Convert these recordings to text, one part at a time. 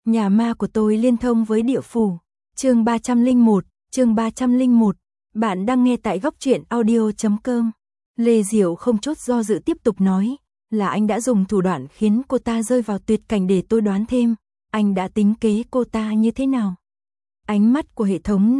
Nhà ma của tôi liên thông với địa phủ. Chương 301. Bạn đang nghe tại góc truyện audio.com. Lê Diệu không chút do dự tiếp tục nói, là anh đã dùng thủ đoạn khiến cô ta rơi vào tuyệt cảnh. Để tôi đoán thêm, anh đã tính kế cô ta như thế nào? Ánh mắt của hệ thống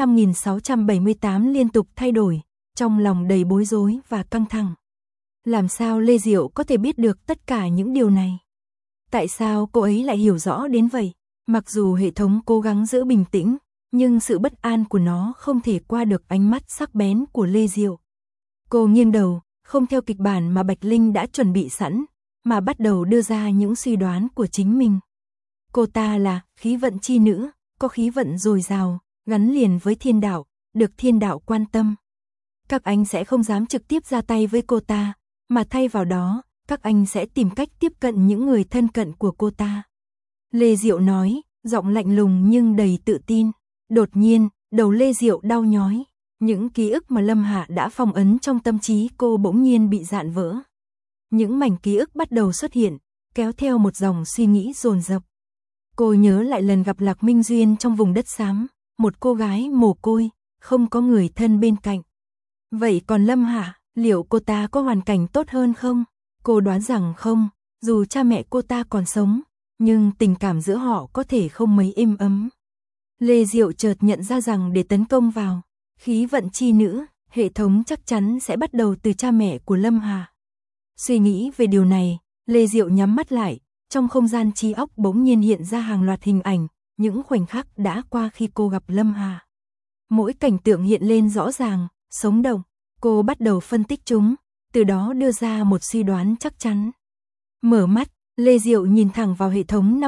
5678 liên tục thay đổi, trong lòng đầy bối rối và căng thẳng. Làm sao Lê Diệu có thể biết được tất cả những điều này? Tại sao cô ấy lại hiểu rõ đến vậy? Mặc dù hệ thống cố gắng giữ bình tĩnh, nhưng sự bất an của nó không thể qua được ánh mắt sắc bén của Lê Diệu. Cô nghiêng đầu, không theo kịch bản mà Bạch Linh đã chuẩn bị sẵn, mà bắt đầu đưa ra những suy đoán của chính mình. Cô ta là khí vận chi nữ, có khí vận dồi dào, gắn liền với thiên đạo, được thiên đạo quan tâm. Các anh sẽ không dám trực tiếp ra tay với cô ta, mà thay vào đó, các anh sẽ tìm cách tiếp cận những người thân cận của cô ta. Lê Diệu nói, giọng lạnh lùng nhưng đầy tự tin. Đột nhiên, đầu Lê Diệu đau nhói. Những ký ức mà Lâm Hạ đã phong ấn trong tâm trí cô bỗng nhiên bị rạn vỡ. Những mảnh ký ức bắt đầu xuất hiện, kéo theo một dòng suy nghĩ dồn dập. Cô nhớ lại lần gặp Lạc Minh Duyên trong vùng đất xám, một cô gái mồ côi, không có người thân bên cạnh. Vậy còn Lâm Hạ, liệu cô ta có hoàn cảnh tốt hơn không? Cô đoán rằng không, dù cha mẹ cô ta còn sống, nhưng tình cảm giữa họ có thể không mấy êm ấm. Lê Diệu chợt nhận ra rằng để tấn công vào khí vận chi nữ, hệ thống chắc chắn sẽ bắt đầu từ cha mẹ của Lâm Hà. Suy nghĩ về điều này, Lê Diệu nhắm mắt lại, trong không gian trí óc bỗng nhiên hiện ra hàng loạt hình ảnh, những khoảnh khắc đã qua khi cô gặp Lâm Hà. Mỗi cảnh tượng hiện lên rõ ràng, sống động, cô bắt đầu phân tích chúng, từ đó đưa ra một suy đoán chắc chắn. Mở mắt, Lê Diệu nhìn thẳng vào hệ thống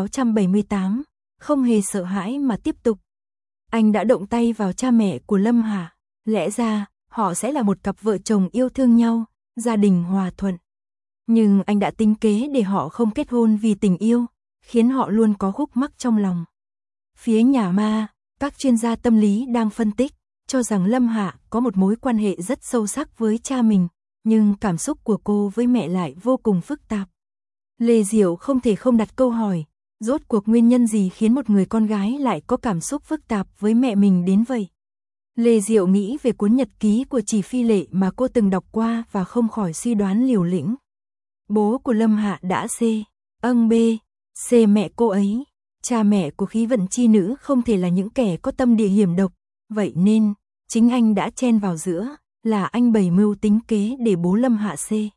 5678, không hề sợ hãi mà tiếp tục. Anh đã động tay vào cha mẹ của Lâm Hà, lẽ ra họ sẽ là một cặp vợ chồng yêu thương nhau, gia đình hòa thuận. Nhưng anh đã tính kế để họ không kết hôn vì tình yêu, khiến họ luôn có khúc mắc trong lòng. Phía nhà ma, các chuyên gia tâm lý đang phân tích, cho rằng Lâm Hạ có một mối quan hệ rất sâu sắc với cha mình, nhưng cảm xúc của cô với mẹ lại vô cùng phức tạp. Lê Diệu không thể không đặt câu hỏi, rốt cuộc nguyên nhân gì khiến một người con gái lại có cảm xúc phức tạp với mẹ mình đến vậy? Lê Diệu nghĩ về cuốn nhật ký của Chỉ Phi Lệ mà cô từng đọc qua và không khỏi suy đoán liều lĩnh. Bố của Lâm Hạ đã C mẹ cô ấy. Cha mẹ của khí vận chi nữ không thể là những kẻ có tâm địa hiểm độc, vậy nên chính anh đã chen vào giữa, là anh bày mưu tính kế để bố Lâm Hạ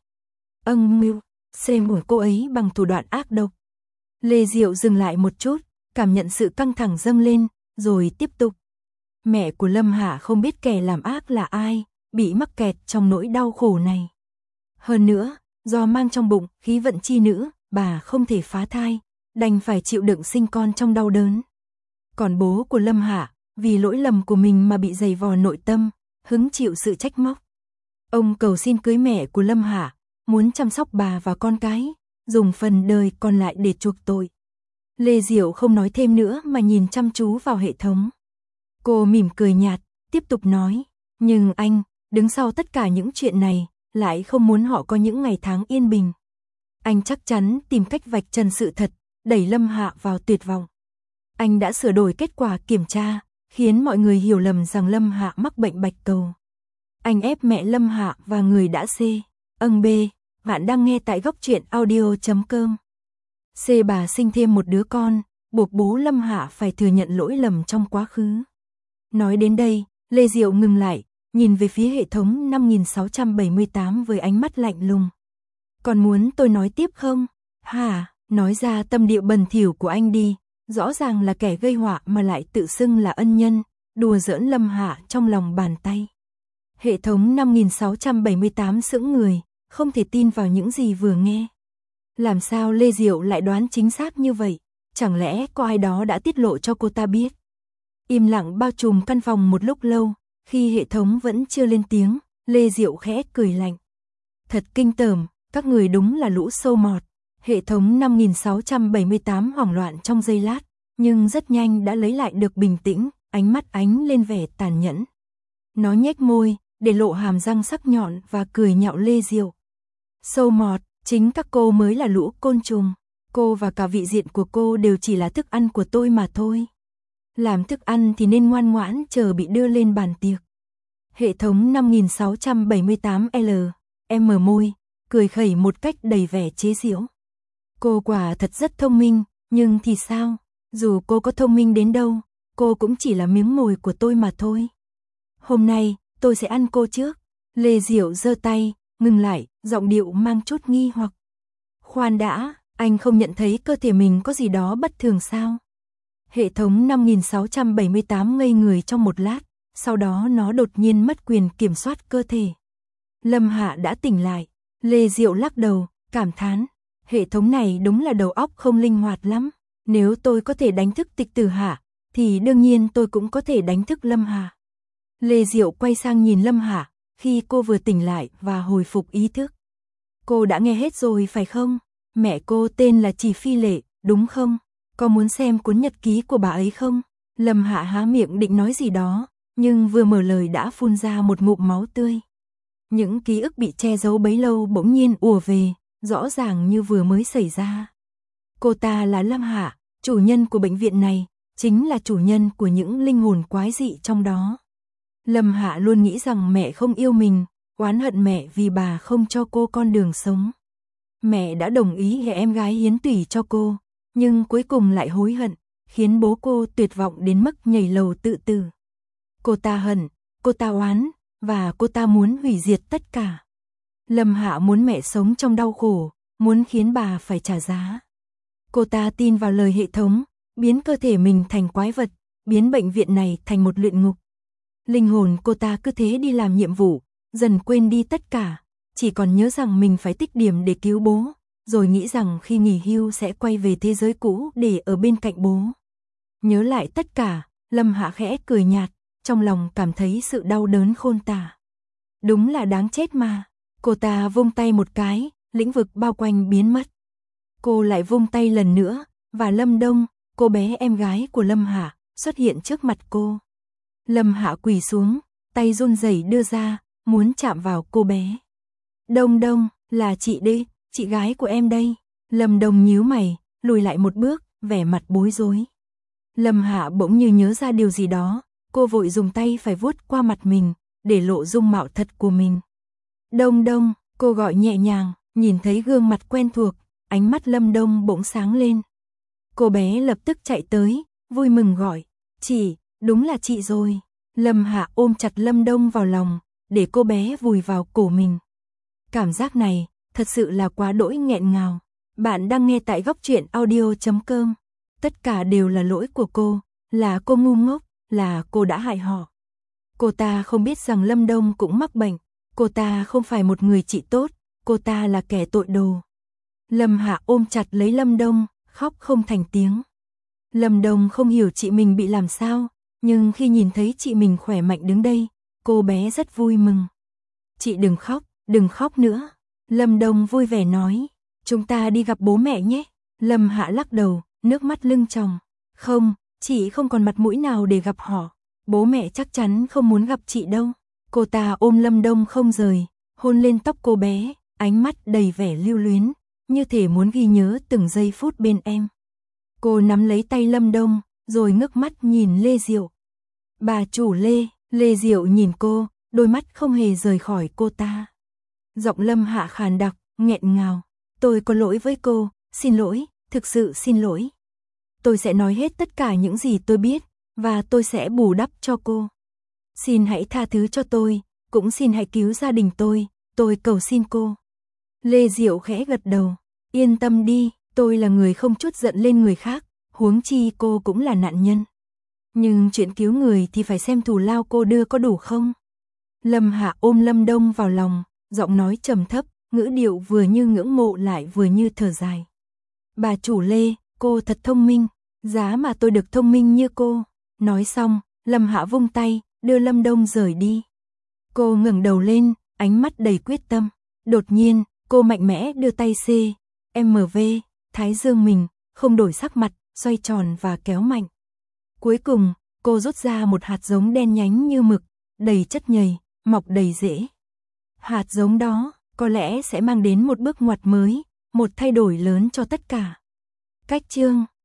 mưu của cô ấy bằng thủ đoạn ác độc. Lê Diệu dừng lại một chút, cảm nhận sự căng thẳng dâng lên, rồi tiếp tục. Mẹ của Lâm Hạ không biết kẻ làm ác là ai, bị mắc kẹt trong nỗi đau khổ này. Hơn nữa, do mang trong bụng khí vận chi nữ, bà không thể phá thai, đành phải chịu đựng sinh con trong đau đớn. Còn bố của Lâm Hạ, vì lỗi lầm của mình mà bị dày vò nội tâm, hứng chịu sự trách móc. Ông cầu xin cưới mẹ của Lâm Hạ, muốn chăm sóc bà và con cái, dùng phần đời còn lại để chuộc tội. Lê Diệu không nói thêm nữa mà nhìn chăm chú vào hệ thống. Cô mỉm cười nhạt, tiếp tục nói, nhưng anh, đứng sau tất cả những chuyện này, lại không muốn họ có những ngày tháng yên bình. Anh chắc chắn tìm cách vạch trần sự thật, đẩy Lâm Hạ vào tuyệt vọng. Anh đã sửa đổi kết quả kiểm tra, khiến mọi người hiểu lầm rằng Lâm Hạ mắc bệnh bạch cầu. Anh ép mẹ Lâm Hạ và người đã Bạn đang nghe tại góc truyện audio.com. Bà sinh thêm một đứa con, buộc bố Lâm Hạ phải thừa nhận lỗi lầm trong quá khứ. Nói đến đây, Lê Diệu ngừng lại, nhìn về phía hệ thống 5678 với ánh mắt lạnh lùng. Còn muốn tôi nói tiếp không? Nói ra tâm địa bẩn thỉu của anh đi, rõ ràng là kẻ gây họa mà lại tự xưng là ân nhân, đùa giỡn Lâm Hạ trong lòng bàn tay. Hệ thống 5678 sững người, không thể tin vào những gì vừa nghe. Làm sao Lê Diệu lại đoán chính xác như vậy? Chẳng lẽ có ai đó đã tiết lộ cho cô ta biết? Im lặng bao trùm căn phòng một lúc lâu, khi hệ thống vẫn chưa lên tiếng, Lê Diệu khẽ cười lạnh. Thật kinh tởm, các người đúng là lũ sâu mọt. Hệ thống 5678 hoảng loạn trong giây lát, nhưng rất nhanh đã lấy lại được bình tĩnh, ánh mắt ánh lên vẻ tàn nhẫn. Nó nhếch môi, để lộ hàm răng sắc nhọn và cười nhạo Lê Diệu. Sâu mọt, chính các cô mới là lũ côn trùng. Cô và cả vị diện của cô đều chỉ là thức ăn của tôi mà thôi. Làm thức ăn thì nên ngoan ngoãn chờ bị đưa lên bàn tiệc. Hệ thống 5678L, em mở môi, cười khẩy một cách đầy vẻ chế giễu. Cô quả thật rất thông minh, nhưng thì sao? Dù cô có thông minh đến đâu, cô cũng chỉ là miếng mồi của tôi mà thôi. Hôm nay, tôi sẽ ăn cô trước. Lê Diệu giơ tay, ngừng lại, giọng điệu mang chút nghi hoặc. Khoan đã, anh không nhận thấy cơ thể mình có gì đó bất thường sao? Hệ thống 5678 ngây người trong một lát, sau đó nó đột nhiên mất quyền kiểm soát cơ thể. Lâm Hạ đã tỉnh lại, Lê Diệu lắc đầu, cảm thán. Hệ thống này đúng là đầu óc không linh hoạt lắm. Nếu tôi có thể đánh thức Tịch Tử Hạ, thì đương nhiên tôi cũng có thể đánh thức Lâm Hạ. Lê Diệu quay sang nhìn Lâm Hạ, khi cô vừa tỉnh lại và hồi phục ý thức. Cô đã nghe hết rồi phải không? Mẹ cô tên là Trì Phi Lệ, đúng không? Có muốn xem cuốn nhật ký của bà ấy không? Lâm Hạ há miệng định nói gì đó, nhưng vừa mở lời đã phun ra một ngụm máu tươi. Những ký ức bị che giấu bấy lâu bỗng nhiên ùa về, rõ ràng như vừa mới xảy ra. Cô ta là Lâm Hạ, chủ nhân của bệnh viện này, chính là chủ nhân của những linh hồn quái dị trong đó. Lâm Hạ luôn nghĩ rằng mẹ không yêu mình, oán hận mẹ vì bà không cho cô con đường sống. Mẹ đã đồng ý hệ em gái hiến tủy cho cô, nhưng cuối cùng lại hối hận, khiến bố cô tuyệt vọng đến mức nhảy lầu tự tử. Cô ta hận, cô ta oán, và cô ta muốn hủy diệt tất cả. Lâm Hạ muốn mẹ sống trong đau khổ, muốn khiến bà phải trả giá. Cô ta tin vào lời hệ thống, biến cơ thể mình thành quái vật, biến bệnh viện này thành một luyện ngục. Linh hồn cô ta cứ thế đi làm nhiệm vụ, dần quên đi tất cả, chỉ còn nhớ rằng mình phải tích điểm để cứu bố, rồi nghĩ rằng khi nghỉ hưu sẽ quay về thế giới cũ để ở bên cạnh bố. Nhớ lại tất cả, Lâm Hạ khẽ cười nhạt, trong lòng cảm thấy sự đau đớn khôn tả. Đúng là đáng chết mà. Cô ta vung tay một cái, lĩnh vực bao quanh biến mất. Cô lại vung tay lần nữa, và Lâm Đông, cô bé em gái của Lâm Hạ, xuất hiện trước mặt cô. Lâm Hạ quỳ xuống, tay run rẩy đưa ra, muốn chạm vào cô bé. Đông Đông, là chị đây, chị gái của em đây. Lâm Đông nhíu mày, lùi lại một bước, vẻ mặt bối rối. Lâm Hạ bỗng như nhớ ra điều gì đó, cô vội dùng tay phải vuốt qua mặt mình, để lộ dung mạo thật của mình. Đông Đông, cô gọi nhẹ nhàng, nhìn thấy gương mặt quen thuộc, ánh mắt Lâm Đông bỗng sáng lên. Cô bé lập tức chạy tới, vui mừng gọi, chị, đúng là chị rồi. Lâm Hạ ôm chặt Lâm Đông vào lòng, để cô bé vùi vào cổ mình. Cảm giác này, thật sự là quá đỗi nghẹn ngào. Bạn đang nghe tại góc truyện audio.com. Tất cả đều là lỗi của cô, là cô ngu ngốc, là cô đã hại họ. Cô ta không biết rằng Lâm Đông cũng mắc bệnh, cô ta không phải một người chị tốt, cô ta là kẻ tội đồ. Lâm Hạ ôm chặt lấy Lâm Đông, khóc không thành tiếng. Lâm Đông không hiểu chị mình bị làm sao, nhưng khi nhìn thấy chị mình khỏe mạnh đứng đây, cô bé rất vui mừng. Chị đừng khóc nữa. Lâm Đông vui vẻ nói, chúng ta đi gặp bố mẹ nhé. Lâm Hạ lắc đầu, nước mắt lưng tròng. Không, chị không còn mặt mũi nào để gặp họ. Bố mẹ chắc chắn không muốn gặp chị đâu. Cô ta ôm Lâm Đông không rời, hôn lên tóc cô bé, ánh mắt đầy vẻ lưu luyến, như thể muốn ghi nhớ từng giây phút bên em. Cô nắm lấy tay Lâm Đông, rồi ngước mắt nhìn Lê Diệu. Bà chủ Lê, Lê Diệu nhìn cô, đôi mắt không hề rời khỏi cô ta. Giọng Lâm Hạ khàn đặc, nghẹn ngào. Tôi có lỗi với cô, xin lỗi, thực sự xin lỗi. Tôi sẽ nói hết tất cả những gì tôi biết, và tôi sẽ bù đắp cho cô. Xin hãy tha thứ cho tôi, cũng xin hãy cứu gia đình tôi cầu xin cô. Lê Diệu khẽ gật đầu, yên tâm đi, tôi là người không chút giận lên người khác, huống chi cô cũng là nạn nhân. Nhưng chuyện cứu người thì phải xem thù lao cô đưa có đủ không? Lâm Hạ ôm Lâm Đông vào lòng, giọng nói trầm thấp, ngữ điệu vừa như ngưỡng mộ lại vừa như thở dài. Bà chủ Lê, cô thật thông minh, giá mà tôi được thông minh như cô. Nói xong, Lâm Hạ vung tay, đưa Lâm Đông rời đi. Cô ngẩng đầu lên, ánh mắt đầy quyết tâm. Đột nhiên, cô mạnh mẽ đưa tay CMV, thái dương mình, không đổi sắc mặt, xoay tròn và kéo mạnh. Cuối cùng, cô rút ra một hạt giống đen nhánh như mực, đầy chất nhầy, mọc đầy rễ. Hạt giống đó, có lẽ sẽ mang đến một bước ngoặt mới, một thay đổi lớn cho tất cả. Cách chương